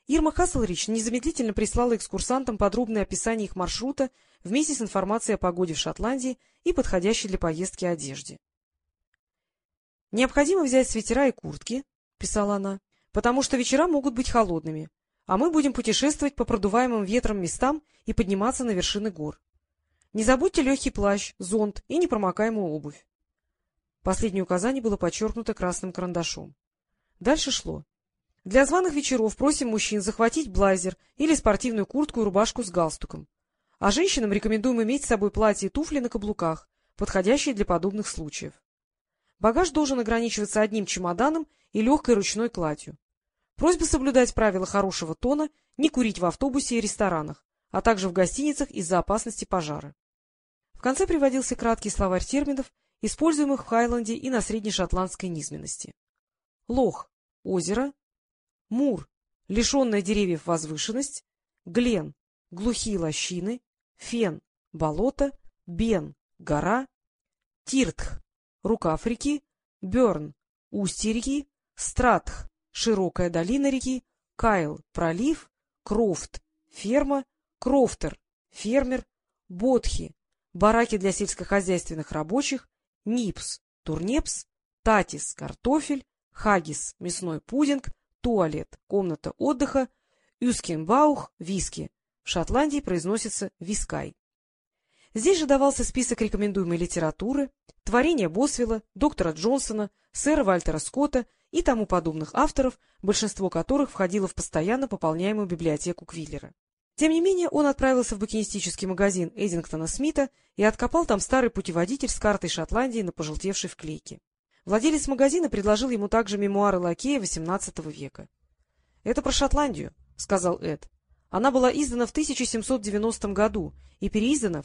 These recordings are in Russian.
Ирма Хасселрич незамедлительно прислала экскурсантам подробное описание их маршрута вместе с информацией о погоде в Шотландии и подходящей для поездки одежде. — Необходимо взять свитера и куртки, — писала она, — потому что вечера могут быть холодными, а мы будем путешествовать по продуваемым ветром местам и подниматься на вершины гор. Не забудьте легкий плащ, зонт и непромокаемую обувь. Последнее указание было подчеркнуто красным карандашом. Дальше шло. Для званых вечеров просим мужчин захватить блайзер или спортивную куртку и рубашку с галстуком. А женщинам рекомендуем иметь с собой платье и туфли на каблуках, подходящие для подобных случаев. Багаж должен ограничиваться одним чемоданом и легкой ручной кладью. Просьба соблюдать правила хорошего тона, не курить в автобусе и ресторанах, а также в гостиницах из-за опасности пожара. В конце приводился краткий словарь терминов, используемых в Хайленде и на среднешотландской низменности. Лох — озеро, мур — лишенная деревьев возвышенность, глен — глухие лощины, фен — болото, бен — гора, тиртх — рукав реки, бёрн — устье реки, стратх — широкая долина реки, кайл — пролив, крофт — ферма, крофтер — фермер, бодхи — бараки для сельскохозяйственных рабочих, нипс — турнепс, татис — картофель, хагис — мясной пудинг, туалет — комната отдыха, юскенбаух — виски. В Шотландии произносится вискай. Здесь же давался список рекомендуемой литературы, творения Босвелла, доктора Джонсона, сэра Вальтера Скотта и тому подобных авторов, большинство которых входило в постоянно пополняемую библиотеку Квиллера. Тем не менее, он отправился в букинистический магазин Эдингтона Смита и откопал там старый путеводитель с картой Шотландии на пожелтевшей вклейке. Владелец магазина предложил ему также мемуары лакея XVIII века. — Это про Шотландию, — сказал Эд. Она была издана в 1790 году и переиздана в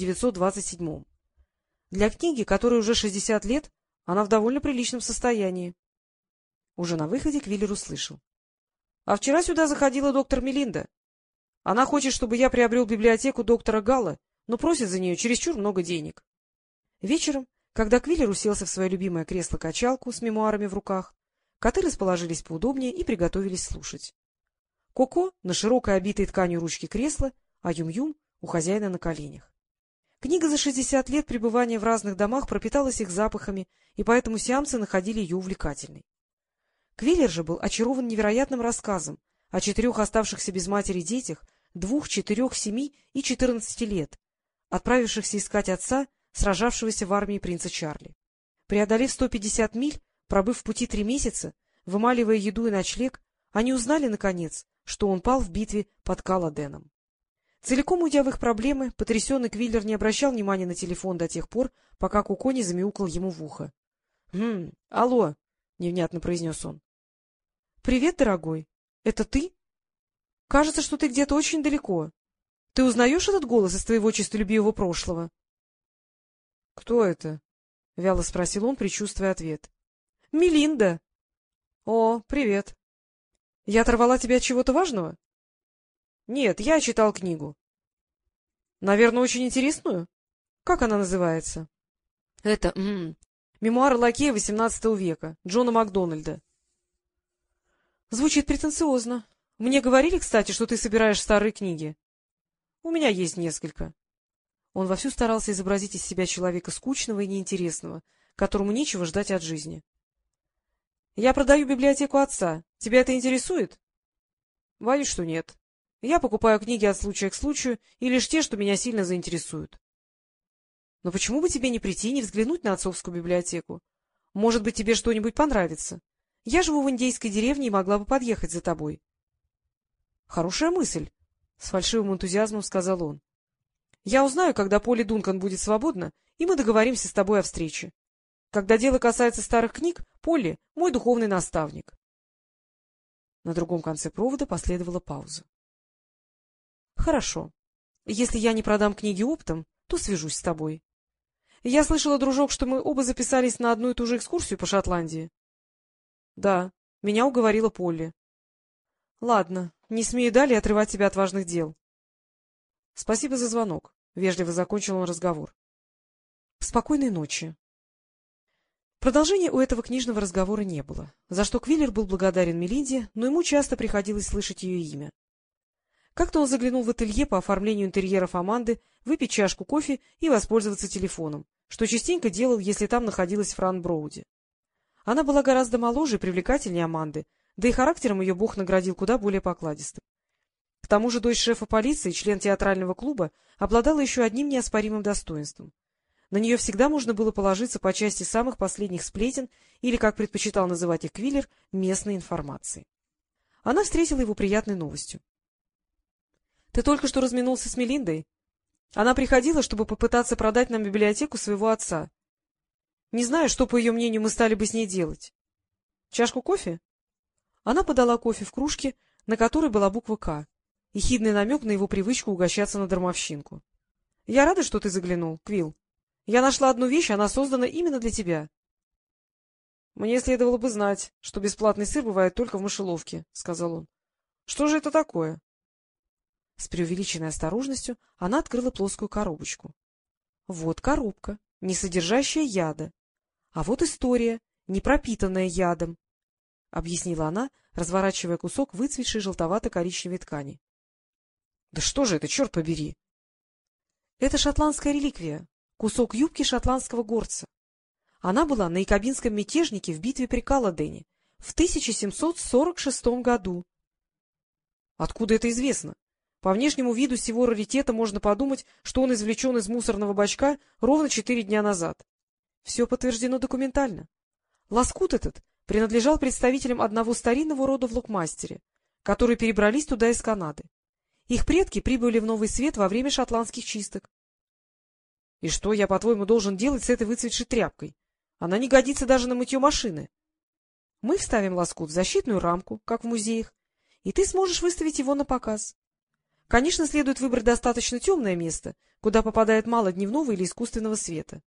1927. Для книги, которой уже 60 лет, она в довольно приличном состоянии. Уже на выходе Квиллер услышал: — А вчера сюда заходила доктор Мелинда. Она хочет, чтобы я приобрел библиотеку доктора Галла, но просит за нее чересчур много денег. Вечером, когда Квиллер уселся в свое любимое кресло-качалку с мемуарами в руках, коты расположились поудобнее и приготовились слушать. Коко на широкой обитой тканью ручке кресла, а Юм-Юм у хозяина на коленях. Книга за 60 лет пребывания в разных домах пропиталась их запахами, и поэтому сиамцы находили ее увлекательной. Квиллер же был очарован невероятным рассказом о 4 оставшихся без матери детях 2, 4, 7 и 14 лет, отправившихся искать отца, сражавшегося в армии принца Чарли. Преодолев 150 миль, пробыв в пути 3 месяца, вымаливая еду и ночлег, они узнали, наконец, что он пал в битве под Каладеном. Целиком уйдя в их проблемы, потрясенный Квиллер не обращал внимания на телефон до тех пор, пока Коко не замяукал ему в ухо. — Алло, — невнятно произнес он. — Привет, дорогой. Это ты? Кажется, что ты где-то очень далеко. Ты узнаешь этот голос из твоего честолюбивого прошлого? — Кто это? — вяло спросил он, предчувствуя ответ. — Мелинда. — О, привет. Я оторвала тебя от чего-то важного? — Нет, я читал книгу. — Наверное, очень интересную? Как она называется? — Это «Мемуары лакея XVIII века» Джона Макдональда. — Звучит претенциозно. Мне говорили, кстати, что ты собираешь старые книги. — У меня есть несколько. Он вовсю старался изобразить из себя человека скучного и неинтересного, которому нечего ждать от жизни. — Я продаю библиотеку отца. Тебя это интересует? — Боюсь, что нет. Я покупаю книги от случая к случаю и лишь те, что меня сильно заинтересуют. — Но почему бы тебе не прийти и не взглянуть на отцовскую библиотеку? Может быть, тебе что-нибудь понравится. Я живу в индейской деревне и могла бы подъехать за тобой. — Хорошая мысль, — с фальшивым энтузиазмом сказал он. — Я узнаю, когда Полли Дункан будет свободна, и мы договоримся с тобой о встрече. Когда дело касается старых книг, Полли — мой духовный наставник. На другом конце провода последовала пауза. — Хорошо. Если я не продам книги оптом, то свяжусь с тобой. Я слышала, дружок, что мы оба записались на одну и ту же экскурсию по Шотландии. — Да, меня уговорила Полли. — Ладно, не смею далее отрывать тебя от важных дел. — Спасибо за звонок, — вежливо закончил он разговор. — Спокойной ночи. Продолжения у этого книжного разговора не было, за что Квиллер был благодарен Мелинде, но ему часто приходилось слышать ее имя. Как-то он заглянул в ателье по оформлению интерьеров Аманды, выпить чашку кофе и воспользоваться телефоном, что частенько делал, если там находилась Фран Броуди. Она была гораздо моложе и привлекательнее Аманды, да и характером ее Бог наградил куда более покладистым. К тому же дочь шефа полиции, член театрального клуба, обладала еще одним неоспоримым достоинством. На нее всегда можно было положиться по части самых последних сплетен или, как предпочитал называть их Квиллер, местной информации. Она встретила его приятной новостью. — Ты только что разминулся с Мелиндой? Она приходила, чтобы попытаться продать нам библиотеку своего отца. Не знаю, что, по ее мнению, мы стали бы с ней делать. Чашку кофе? Она подала кофе в кружке, на которой была буква «К», ехидный намек на его привычку угощаться на дармовщинку. — Я рада, что ты заглянул, Квилл. Я нашла одну вещь, она создана именно для тебя. — Мне следовало бы знать, что бесплатный сыр бывает только в мышеловке, — сказал он. — Что же это такое? С преувеличенной осторожностью она открыла плоскую коробочку. Вот коробка, не содержащая яда. А вот история, не пропитанная ядом, — объяснила она, разворачивая кусок выцветшей желтовато-коричневой ткани. — Да что же это, черт побери? — Это шотландская реликвия, кусок юбки шотландского горца. Она была на якобинском мятежнике в битве при Калладене в 1746 году. — Откуда это известно? По внешнему виду сего раритета можно подумать, что он извлечен из мусорного бачка ровно 4 дня назад. Все подтверждено документально. Лоскут этот принадлежал представителям одного старинного рода в Локмастере, которые перебрались туда из Канады. Их предки прибыли в Новый Свет во время шотландских чисток. — И что я, по-твоему, должен делать с этой выцветшей тряпкой? Она не годится даже на мытье машины. Мы вставим лоскут в защитную рамку, как в музеях, и ты сможешь выставить его на показ. Конечно, следует выбрать достаточно темное место, куда попадает мало дневного или искусственного света.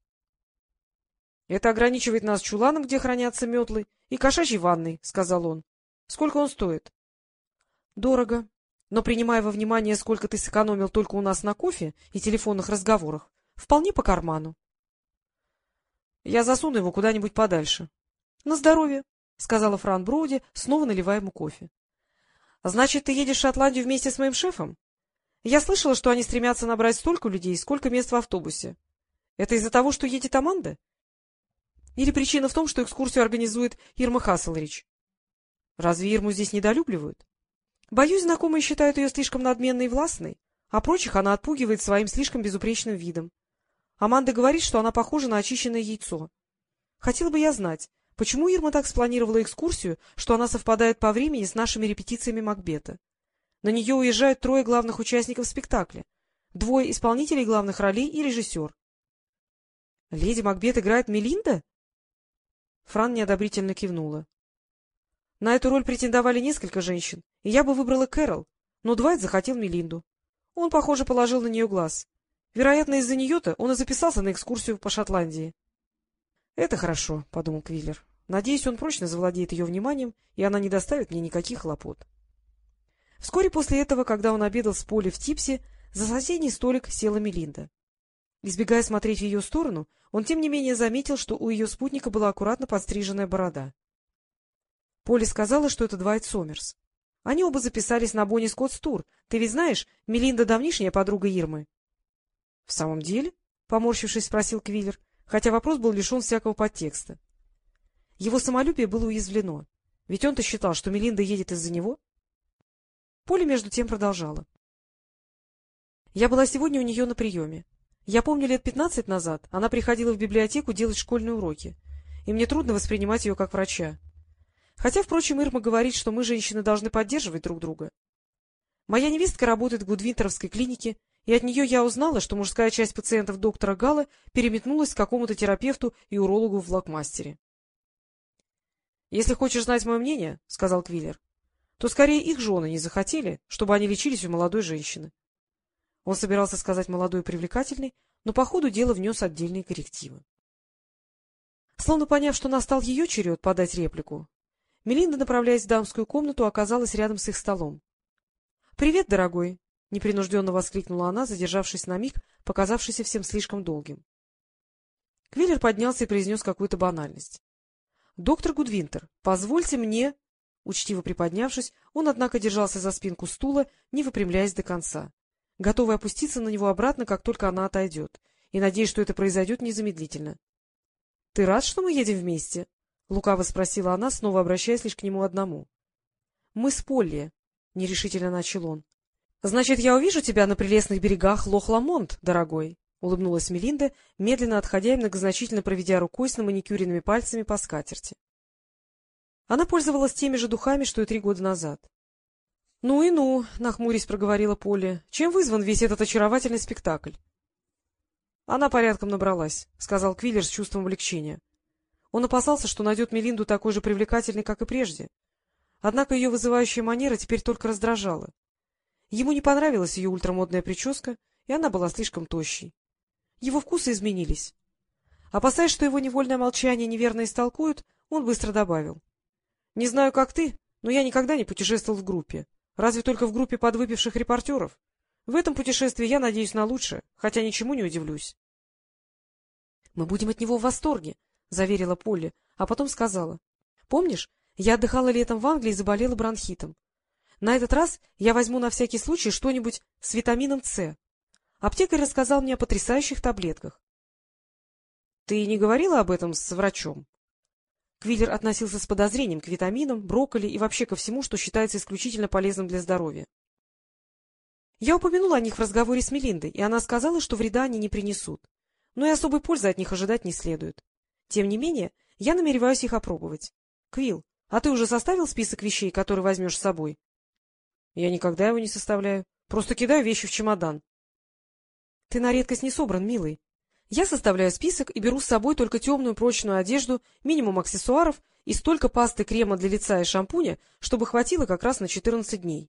— Это ограничивает нас чуланом, где хранятся метлы, и кошачьей ванной, — сказал он. — Сколько он стоит? — Дорого, но, принимая во внимание, сколько ты сэкономил только у нас на кофе и телефонных разговорах, вполне по карману. — Я засуну его куда-нибудь подальше. — На здоровье, — сказала Фран Броуди, снова наливая ему кофе. — Значит, ты едешь в Шотландию вместе с моим шефом? Я слышала, что они стремятся набрать столько людей, сколько мест в автобусе. Это из-за того, что едет Аманда? Или причина в том, что экскурсию организует Ирма Хасселридж? Разве Ирму здесь недолюбливают? Боюсь, знакомые считают ее слишком надменной и властной, а прочих она отпугивает своим слишком безупречным видом. Аманда говорит, что она похожа на очищенное яйцо. Хотела бы я знать, почему Ирма так спланировала экскурсию, что она совпадает по времени с нашими репетициями Макбета. На нее уезжают 3 главных участников спектакля, 2 исполнителей главных ролей и режиссер. — Леди Макбет играет Мелинда? Фран неодобрительно кивнула. — На эту роль претендовали несколько женщин, и я бы выбрала Кэрол, но Двайт захотел Мелинду. Он, похоже, положил на нее глаз. Вероятно, из-за нее-то он и записался на экскурсию по Шотландии. — Это хорошо, — подумал Квиллер. — Надеюсь, он прочно завладеет ее вниманием, и она не доставит мне никаких хлопот. Вскоре после этого, когда он обедал с Полли в Типсе, за соседний столик села Мелинда. Избегая смотреть в ее сторону, он тем не менее заметил, что у ее спутника была аккуратно подстриженная борода. Полли сказала, что это Двайт Сомерс. Они оба записались на Бонни Скоттс тур. Ты ведь знаешь, Мелинда давнишняя подруга Ирмы. — В самом деле? — поморщившись, спросил Квиллер, хотя вопрос был лишен всякого подтекста. Его самолюбие было уязвлено, ведь он-то считал, что Мелинда едет из-за него. Полли между тем продолжала. — Я была сегодня у нее на приеме. Я помню, лет 15 назад она приходила в библиотеку делать школьные уроки, и мне трудно воспринимать ее как врача. Хотя, впрочем, Ирма говорит, что мы, женщины, должны поддерживать друг друга. Моя невестка работает в Гудвинтеровской клинике, и от нее я узнала, что мужская часть пациентов доктора Галла переметнулась к какому-то терапевту и урологу в Локмастере. — Если хочешь знать мое мнение, — сказал Квиллер, — то скорее их жены не захотели, чтобы они лечились у молодой женщины. Он собирался сказать «молодой и привлекательный», но по ходу дела внес отдельные коррективы. Словно поняв, что настал ее черед подать реплику, Мелинда, направляясь в дамскую комнату, оказалась рядом с их столом. — Привет, дорогой! — непринужденно воскликнула она, задержавшись на миг, показавшийся всем слишком долгим. Квиллер поднялся и произнес какую-то банальность. — Доктор Гудвинтер, позвольте мне... Учтиво приподнявшись, он, однако, держался за спинку стула, не выпрямляясь до конца, готовый опуститься на него обратно, как только она отойдет, и надеясь, что это произойдет незамедлительно. — Ты рад, что мы едем вместе? — лукаво спросила она, снова обращаясь лишь к нему одному. — Мы с Полли, — нерешительно начал он. — Значит, я увижу тебя на прелестных берегах Лох-Ламонт, дорогой, — улыбнулась Мелинда, медленно отходя и многозначительно проведя рукой с наманикюренными пальцами по скатерти. Она пользовалась теми же духами, что и 3 года назад. — Ну и ну, — нахмурясь проговорила Полли, — чем вызван весь этот очаровательный спектакль? — Она порядком набралась, — сказал Квиллер с чувством облегчения. Он опасался, что найдет Мелинду такой же привлекательной, как и прежде. Однако ее вызывающая манера теперь только раздражала. Ему не понравилась ее ультрамодная прическа, и она была слишком тощей. Его вкусы изменились. Опасаясь, что его невольное молчание неверно истолкуют, он быстро добавил. — Не знаю, как ты, но я никогда не путешествовал в группе, разве только в группе подвыпивших репортеров. В этом путешествии я надеюсь на лучшее, хотя ничему не удивлюсь. — Мы будем от него в восторге, — заверила Полли, а потом сказала. — Помнишь, я отдыхала летом в Англии и заболела бронхитом. На этот раз я возьму на всякий случай что-нибудь с витамином С. Аптекарь рассказал мне о потрясающих таблетках. — Ты не говорила об этом с врачом? Квиллер относился с подозрением к витаминам, брокколи и вообще ко всему, что считается исключительно полезным для здоровья. Я упомянула о них в разговоре с Мелиндой, и она сказала, что вреда они не принесут, но и особой пользы от них ожидать не следует. Тем не менее, я намереваюсь их опробовать. Квилл, а ты уже составил список вещей, которые возьмешь с собой? — Я никогда его не составляю, просто кидаю вещи в чемодан. — Ты на редкость не собран, милый. Я составляю список и беру с собой только темную прочную одежду, минимум аксессуаров и столько пасты, крема для лица и шампуня, чтобы хватило как раз на 14 дней.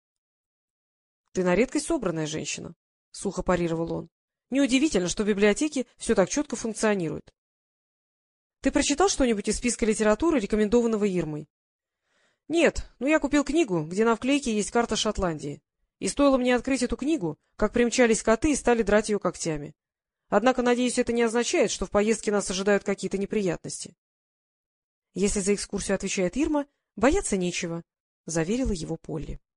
— Ты на редкость собранная женщина, — сухо парировал он. — Неудивительно, что в библиотеке все так четко функционирует. — Ты прочитал что-нибудь из списка литературы, рекомендованного Ирмой? — Нет, но я купил книгу, где на вклейке есть карта Шотландии. И стоило мне открыть эту книгу, как примчались коты и стали драть ее когтями. Однако, надеюсь, это не означает, что в поездке нас ожидают какие-то неприятности. — Если за экскурсию отвечает Ирма, бояться нечего, — заверила его Полли.